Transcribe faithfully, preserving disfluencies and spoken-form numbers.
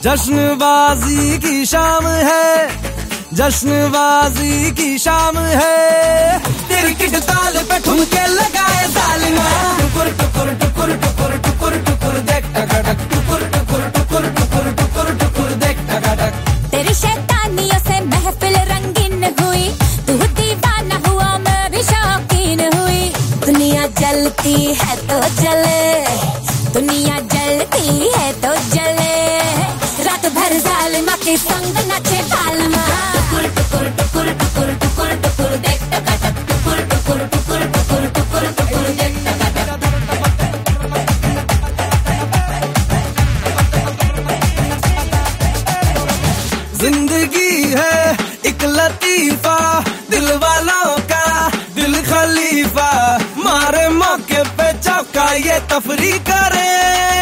जश्नबाजी की शाम है, जश्नबाजी की शाम है। तेरी किट ताल पे ठुमके लगाए जालिमा, टुकुर टुकुर टुकुर टुकुर टुकुर टुकुर देख टकाटक, टुकुर टुकुर टुकुर टुकुर टुकुर टुकुर देख टकाटक। तेरी शैतानियों से महफिल रंगीन हुई, तू दीवाना हुआ मैं भी शौकीन हुई। दुनिया जलती है तो जले, दुनिया जलती है तो जले, रात भर जालिमा के संग नाचे बालमा। टुकुर टुकुर टुकुर टुकुर टुकुर टुकुर देख टकाटक, टुकुर टुकुर टुकुर टुकुर टुकुर टुकुर देख टकाटक। जिंदगी है एक लतीफा, दिल वालों का दिल खलीफा, मारे मौके पे चौका ये तफरी करे।